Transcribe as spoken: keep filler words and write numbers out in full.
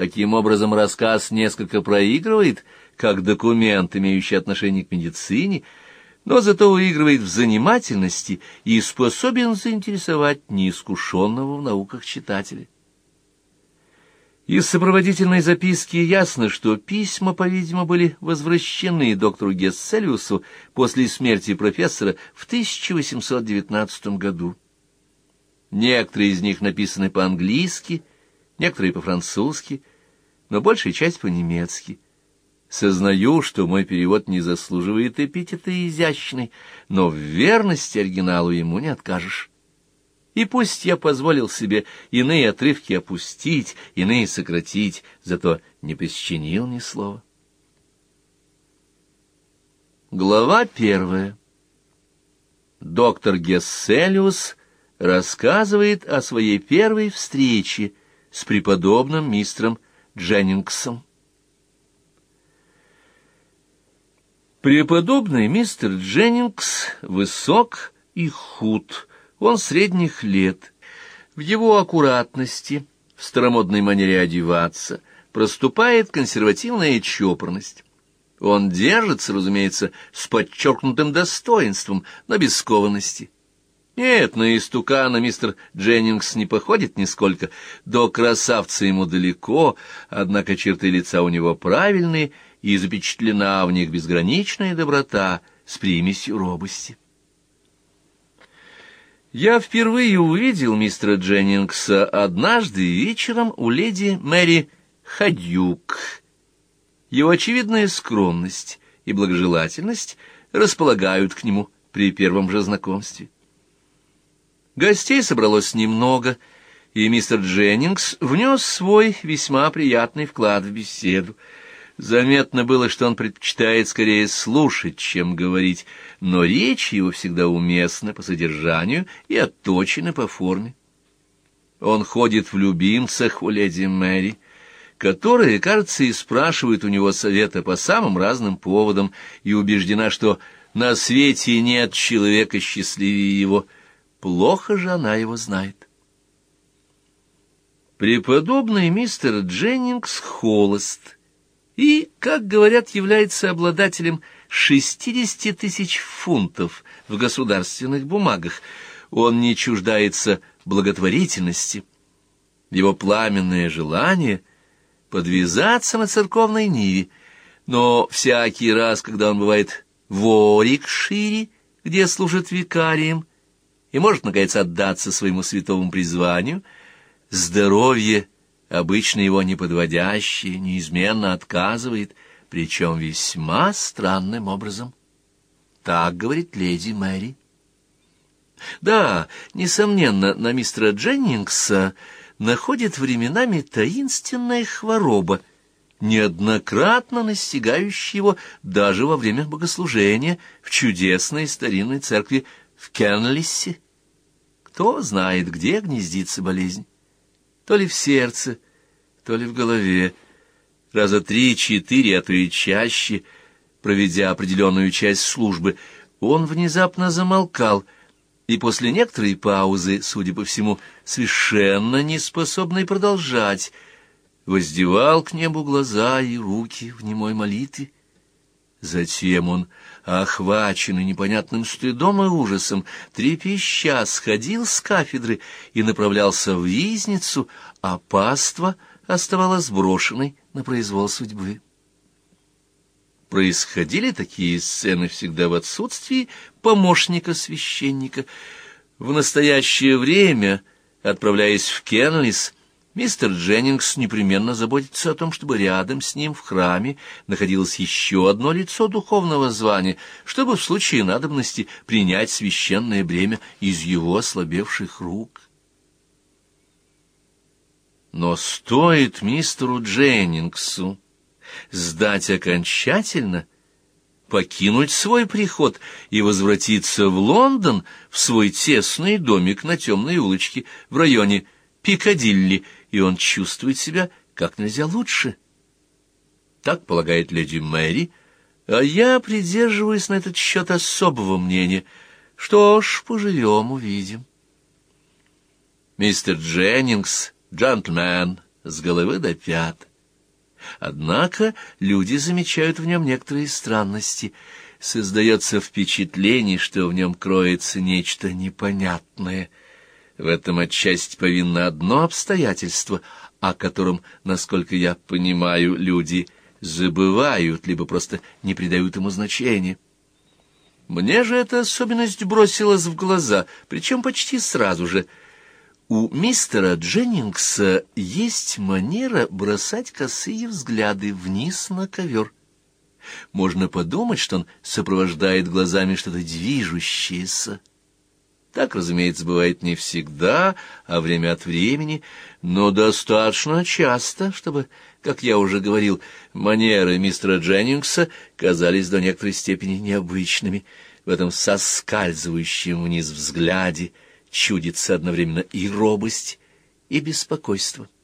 Таким образом, рассказ несколько проигрывает, как документ, имеющий отношение к медицине, но зато выигрывает в занимательности и способен заинтересовать неискушенного в науках читателя. Из сопроводительной записки ясно, что письма, по-видимому, были возвращены доктору Гесселиусу после смерти профессора в тысяча восемьсот девятнадцатом году. Некоторые из них написаны по-английски, некоторые по-французски, но большая часть по-немецки. Сознаю, что мой перевод не заслуживает эпитета изящный, но в верности оригиналу ему не откажешь. И пусть я позволил себе иные отрывки опустить, иные сократить, зато не присчинил ни слова. Глава первая. Доктор Гесселиус рассказывает о своей первой встрече с преподобным мистером Дженнингсом. Преподобный мистер Дженнингс высок и худ, он средних лет. В его аккуратности, в старомодной манере одеваться, проступает консервативная чопорность. Он держится, разумеется, с подчеркнутым достоинством, но без скованности. Нет, на истукана мистер Дженнингс не походит нисколько, до красавца ему далеко, однако черты лица у него правильные, и запечатлена в них безграничная доброта с примесью робости. Я впервые увидел мистера Дженнингса однажды вечером у леди Мэри Ходюк. Его очевидная скромность и благожелательность располагают к нему при первом же знакомстве. Гостей собралось немного, и мистер Дженнингс внес свой весьма приятный вклад в беседу. Заметно было, что он предпочитает скорее слушать, чем говорить, но речь его всегда уместна по содержанию и отточена по форме. Он ходит в любимцах у леди Мэри, которая, кажется, и спрашивает у него совета по самым разным поводам, и убеждена, что на свете нет человека счастливее его. Плохо же она его знает. Преподобный мистер Дженнингс холост и, как говорят, является обладателем шестидесяти тысяч фунтов в государственных бумагах. Он не чуждается благотворительности. Его пламенное желание — подвязаться на церковной ниве, но всякий раз, когда он бывает в Орикшире, где служит викарием, и может, наконец, отдаться своему святому призванию, здоровье, обычно его неподводящее, неизменно отказывает, причем весьма странным образом. Так говорит леди Мэри. Да, несомненно, на мистера Дженнингса находит временами таинственная хвороба, неоднократно настигающая его даже во время богослужения в чудесной старинной церкви в Кенлиссе. Кто знает, где гнездится болезнь? То ли в сердце, то ли в голове. Раза три-четыре, а то и чаще, проведя определенную часть службы, он внезапно замолкал, и после некоторой паузы, судя по всему, совершенно неспособный продолжать, воздевал к небу глаза и руки в немой молитве. Затем он, охваченный непонятным стыдом и ужасом, трепеща сходил с кафедры и направлялся в ризницу, а паства оставалась брошенной на произвол судьбы. Происходили такие сцены всегда в отсутствии помощника священника. В настоящее время, отправляясь в Кенлис, мистер Дженнингс непременно заботится о том, чтобы рядом с ним в храме находилось еще одно лицо духовного звания, чтобы в случае надобности принять священное бремя из его ослабевших рук. Но стоит мистеру Дженнингсу сдать окончательно, покинуть свой приход и возвратиться в Лондон, в свой тесный домик на темной улочке в районе Пикадилли, и он чувствует себя как нельзя лучше. Так полагает леди Мэри, а я придерживаюсь на этот счет особого мнения. Что ж, поживем, увидим. Мистер Дженнингс — джентльмен с головы до пят. Однако люди замечают в нем некоторые странности. Создается впечатление, что в нем кроется нечто непонятное. В этом отчасти повинно одно обстоятельство, о котором, насколько я понимаю, люди забывают, либо просто не придают ему значения. Мне же эта особенность бросилась в глаза, причем почти сразу же. У мистера Дженнингса есть манера бросать косые взгляды вниз на ковер. Можно подумать, что он сопровождает глазами что-то движущееся. Так, разумеется, бывает не всегда, а время от времени, но достаточно часто, чтобы, как я уже говорил, манеры мистера Дженнингса казались до некоторой степени необычными. В этом соскальзывающем вниз взгляде чудится одновременно и робость, и беспокойство.